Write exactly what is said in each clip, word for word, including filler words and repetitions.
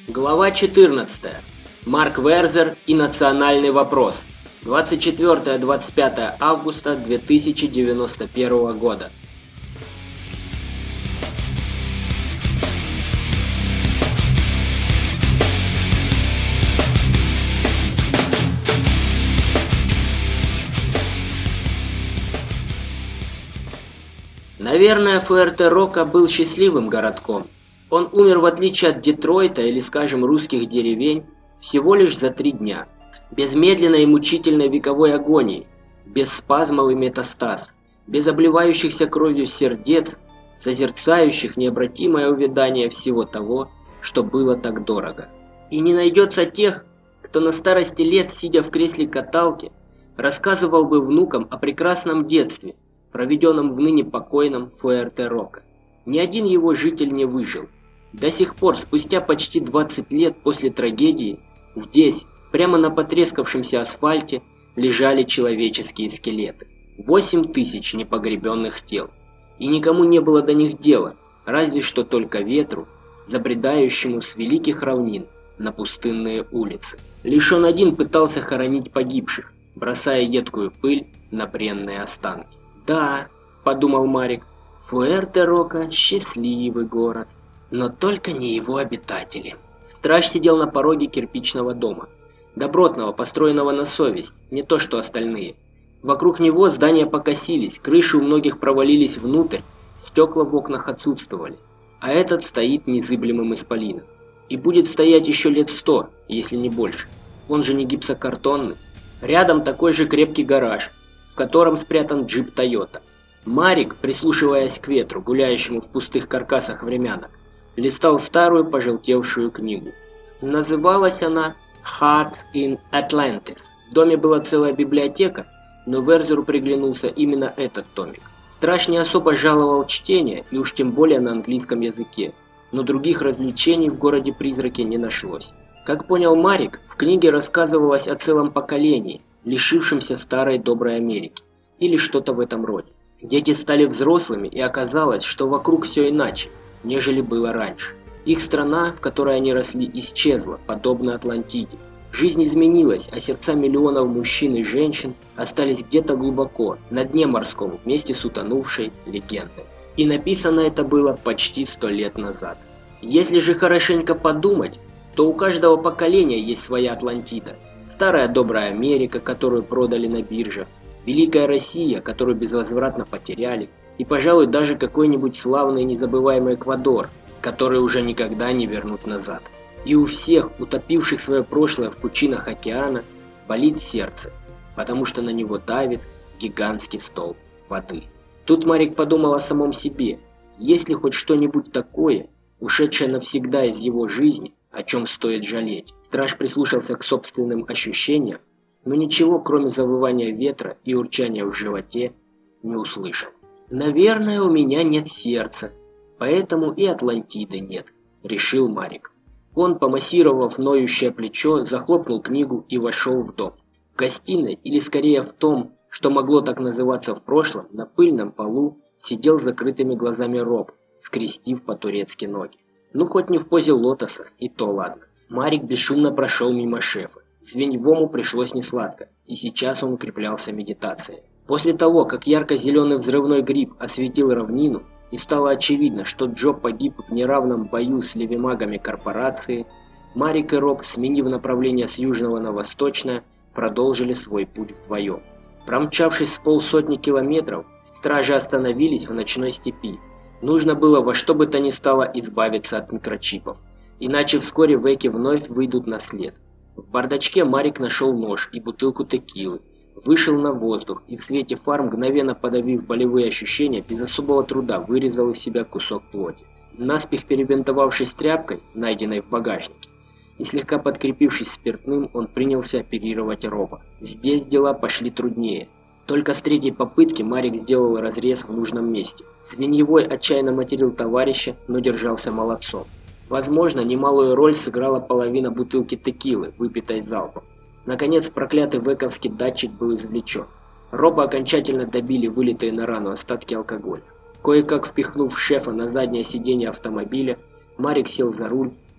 Глава четырнадцатая. Марк Верзер и национальный вопрос. двадцать четвёртое — двадцать пятое августа две тысячи девяносто первого года. Наверное, Фуэрте-Рока был счастливым городком. Он умер, в отличие от Детройта или, скажем, русских деревень, всего лишь за три дня. Без медленной и мучительной вековой агонии, без спазмов и метастаз, без обливающихся кровью сердец, созерцающих необратимое увядание всего того, что было так дорого. И не найдется тех, кто на старости лет, сидя в кресле каталки, рассказывал бы внукам о прекрасном детстве, проведенном в ныне покойном Фуэрте-Рока. Ни один его житель не выжил. До сих пор, спустя почти двадцать лет после трагедии, здесь, прямо на потрескавшемся асфальте, лежали человеческие скелеты. Восемь тысяч непогребенных тел. И никому не было до них дела, разве что только ветру, забредающему с великих равнин на пустынные улицы. Лишь он один пытался хоронить погибших, бросая едкую пыль на бренные останки. «Да», — подумал Марик, — «Фуэрте-Рока — счастливый город, но только не его обитатели». Страж сидел на пороге кирпичного дома, добротного, построенного на совесть, не то что остальные. Вокруг него здания покосились, крыши у многих провалились внутрь, стекла в окнах отсутствовали, а этот стоит незыблемым исполином. И будет стоять еще лет сто, если не больше. Он же не гипсокартонный. Рядом такой же крепкий гараж, в котором спрятан джип Тойота. Марик, прислушиваясь к ветру, гуляющему в пустых каркасах времянок, листал старую пожелтевшую книгу. Называлась она «Hearts in Atlantis». В доме была целая библиотека, но Верзеру приглянулся именно этот томик. Страж не особо жаловал чтение, и уж тем более на английском языке, но других развлечений в городе-призраке не нашлось. Как понял Марик, в книге рассказывалось о целом поколении, лишившемся старой доброй Америки, или что-то в этом роде. Дети стали взрослыми, и оказалось, что вокруг все иначе, нежели было раньше. Их страна, в которой они росли, исчезла, подобно Атлантиде. Жизнь изменилась, а сердца миллионов мужчин и женщин остались где-то глубоко, на дне морском, вместе с утонувшей легендой. И написано это было почти сто лет назад. Если же хорошенько подумать, то у каждого поколения есть своя Атлантида. Старая добрая Америка, которую продали на бирже, Великая Россия, которую безвозвратно потеряли, и, пожалуй, даже какой-нибудь славный и незабываемый Эквадор, который уже никогда не вернут назад. И у всех, утопивших свое прошлое в пучинах океана, болит сердце, потому что на него давит гигантский столб воды. Тут Марик подумал о самом себе. Есть ли хоть что-нибудь такое, ушедшее навсегда из его жизни, о чем стоит жалеть? Страж прислушался к собственным ощущениям, но ничего, кроме завывания ветра и урчания в животе, не услышал. «Наверное, у меня нет сердца, поэтому и Атлантиды нет», — решил Марик. Он, помассировав ноющее плечо, захлопнул книгу и вошел в дом. В гостиной, или скорее в том, что могло так называться в прошлом, на пыльном полу сидел с закрытыми глазами Роб, скрестив по-турецки ноги. Ну, хоть не в позе лотоса, и то ладно. Марик бесшумно прошел мимо шефа. Звеньевому пришлось несладко, и сейчас он укреплялся медитацией. После того, как ярко-зеленый взрывной гриб осветил равнину, и стало очевидно, что Джо погиб в неравном бою с левимагами корпорации, Марик и Роб, сменив направление с южного на восточное, продолжили свой путь вдвоем. Промчавшись с полсотни километров, стражи остановились в ночной степи. Нужно было во что бы то ни стало избавиться от микрочипов, иначе вскоре веки вновь выйдут на след. В бардачке Марик нашел нож и бутылку текилы, вышел на воздух и в свете фар, мгновенно подавив болевые ощущения, без особого труда вырезал из себя кусок плоти. Наспех перебинтовавшись тряпкой, найденной в багажнике, и слегка подкрепившись спиртным, он принялся оперировать Роба. Здесь дела пошли труднее. Только с третьей попытки Марик сделал разрез в нужном месте. Звеньевой отчаянно материл товарища, но держался молодцом. Возможно, немалую роль сыграла половина бутылки текилы, выпитой залпом. Наконец, проклятый вековский датчик был извлечен. Роба окончательно добили вылитые на рану остатки алкоголя. Кое-как впихнув шефа на заднее сиденье автомобиля, Марик сел за руль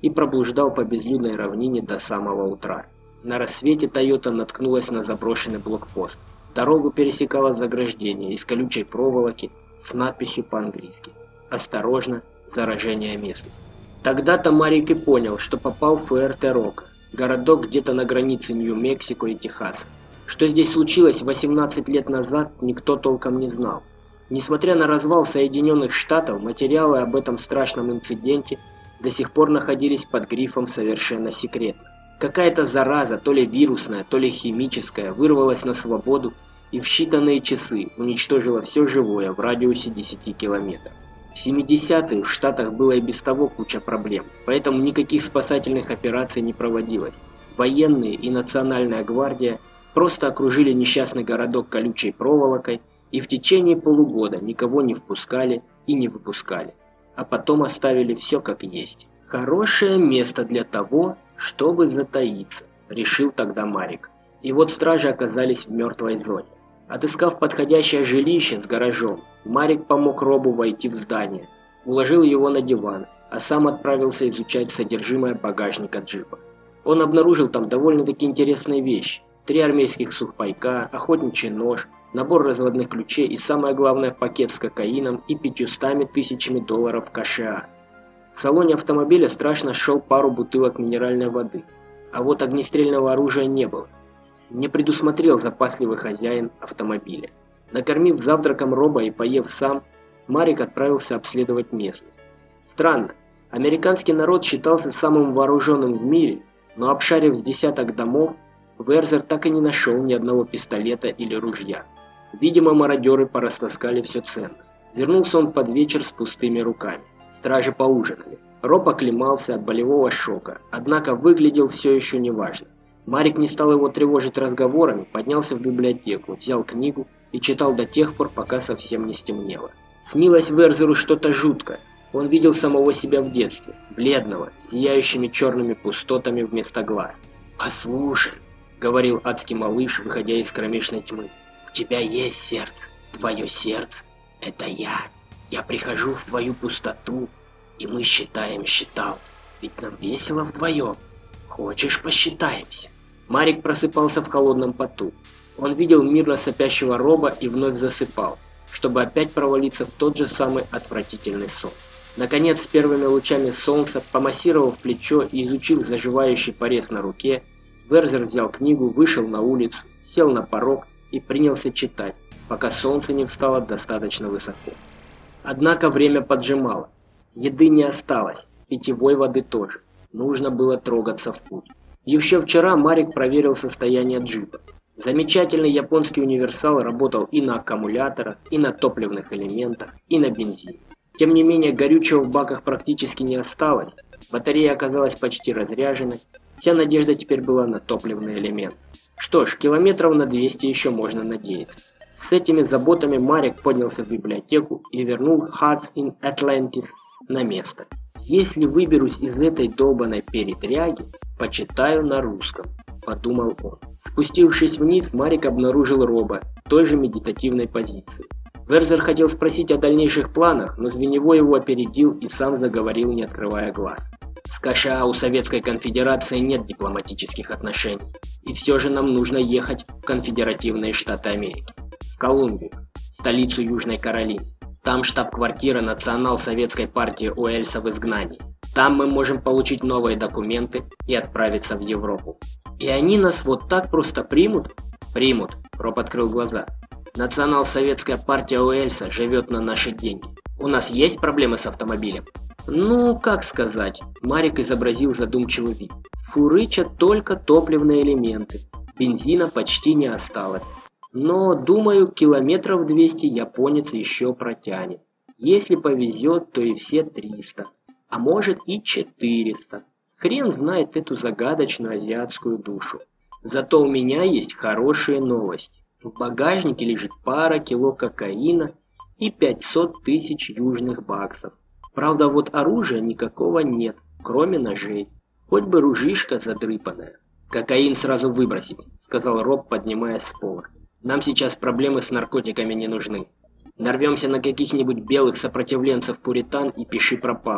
и проблуждал по безлюдной равнине до самого утра. На рассвете Тойота наткнулась на заброшенный блокпост. Дорогу пересекало заграждение из колючей проволоки с надписью по-английски: «Осторожно, заражение местности». Тогда-то Марик и понял, что попал в Пуэрто-Рико, городок где-то на границе Нью-Мексико и Техаса. Что здесь случилось восемнадцать лет назад, никто толком не знал. Несмотря на развал Соединенных Штатов, материалы об этом страшном инциденте до сих пор находились под грифом «совершенно секретно». Какая-то зараза, то ли вирусная, то ли химическая, вырвалась на свободу и в считанные часы уничтожила все живое в радиусе десяти километров. В семидесятые в Штатах было и без того куча проблем, поэтому никаких спасательных операций не проводилось. Военные и Национальная гвардия просто окружили несчастный городок колючей проволокой и в течение полугода никого не впускали и не выпускали, а потом оставили все как есть. Хорошее место для того, чтобы затаиться, решил тогда Марик. И вот стражи оказались в мертвой зоне. Отыскав подходящее жилище с гаражом, Марик помог Робу войти в здание, уложил его на диван, а сам отправился изучать содержимое багажника джипа. Он обнаружил там довольно-таки интересные вещи: три армейских сухпайка, охотничий нож, набор разводных ключей и, самое главное, пакет с кокаином и пятьюстами тысячами долларов кэша. В салоне автомобиля страшно шел пару бутылок минеральной воды, а вот огнестрельного оружия не было. Не предусмотрел запасливый хозяин автомобиля. Накормив завтраком Роба и поев сам, Марик отправился обследовать местность. Странно, американский народ считался самым вооруженным в мире, но обшарив с десяток домов, Верзер так и не нашел ни одного пистолета или ружья. Видимо, мародеры порастаскали все ценное. Вернулся он под вечер с пустыми руками. Стражи поужинали. Роб оклемался от болевого шока, однако выглядел все еще неважно. Марик не стал его тревожить разговорами, поднялся в библиотеку, взял книгу и читал до тех пор, пока совсем не стемнело. Снилось Верзеру что-то жуткое. Он видел самого себя в детстве, бледного, зияющими черными пустотами вместо глаз. «Послушай», — говорил адский малыш, выходя из кромешной тьмы, — «у тебя есть сердце. Твое сердце — это я. Я прихожу в твою пустоту, и мы считаем считал. Ведь нам весело вдвоем. Хочешь, посчитаемся?» Марик просыпался в холодном поту. Он видел мирно сопящего Роба и вновь засыпал, чтобы опять провалиться в тот же самый отвратительный сон. Наконец, с первыми лучами солнца, помассировав плечо и изучив заживающий порез на руке, Верзер взял книгу, вышел на улицу, сел на порог и принялся читать, пока солнце не встало достаточно высоко. Однако время поджимало. Еды не осталось, питьевой воды тоже. Нужно было трогаться в путь. Еще вчера Марик проверил состояние джипа. Замечательный японский универсал работал и на аккумуляторах, и на топливных элементах, и на бензине. Тем не менее, горючего в баках практически не осталось, батарея оказалась почти разряженной, вся надежда теперь была на топливный элемент. Что ж, километров на двести еще можно надеяться. С этими заботами Марик поднялся в библиотеку и вернул Hearts in Atlantis на место. «Если выберусь из этой долбанной передряги, почитаю на русском», — подумал он. Спустившись вниз, Марик обнаружил Роба в той же медитативной позиции. Верзер хотел спросить о дальнейших планах, но Звеневой его опередил и сам заговорил, не открывая глаз. «С КША у Советской Конфедерации нет дипломатических отношений, и все же нам нужно ехать в Конфедеративные Штаты Америки, в Колумбию, столицу Южной Каролины. Там штаб-квартира национал-советской партии Уэльса в изгнании. Там мы можем получить новые документы и отправиться в Европу». «И они нас вот так просто примут?» «Примут», — Роб открыл глаза. «Национал-советская партия Уэльса живет на наши деньги. У нас есть проблемы с автомобилем?» «Ну, как сказать?» Марик изобразил задумчивый вид. «Фурычат только топливные элементы. Бензина почти не осталось. Но, думаю, километров двести японец еще протянет. Если повезет, то и все триста. А может и четыреста. Хрен знает эту загадочную азиатскую душу. Зато у меня есть хорошие новости. В багажнике лежит пара кило кокаина и пятьсот тысяч южных баксов. Правда, вот оружия никакого нет, кроме ножей. Хоть бы ружишка задрыпанная». «Кокаин сразу выбросить», — сказал Роб, поднимаясь с пола. «Нам сейчас проблемы с наркотиками не нужны. Нарвемся на каких-нибудь белых сопротивленцев пуритан и пиши пропало.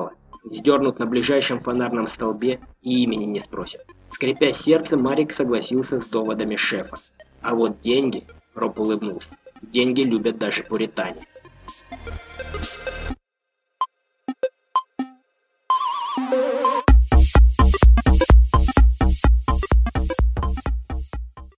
Сдернут на ближайшем фонарном столбе и имени не спросят. Скрипя сердце, Марик согласился с доводами шефа. А вот деньги, Роб улыбнулся, деньги любят даже пуритане.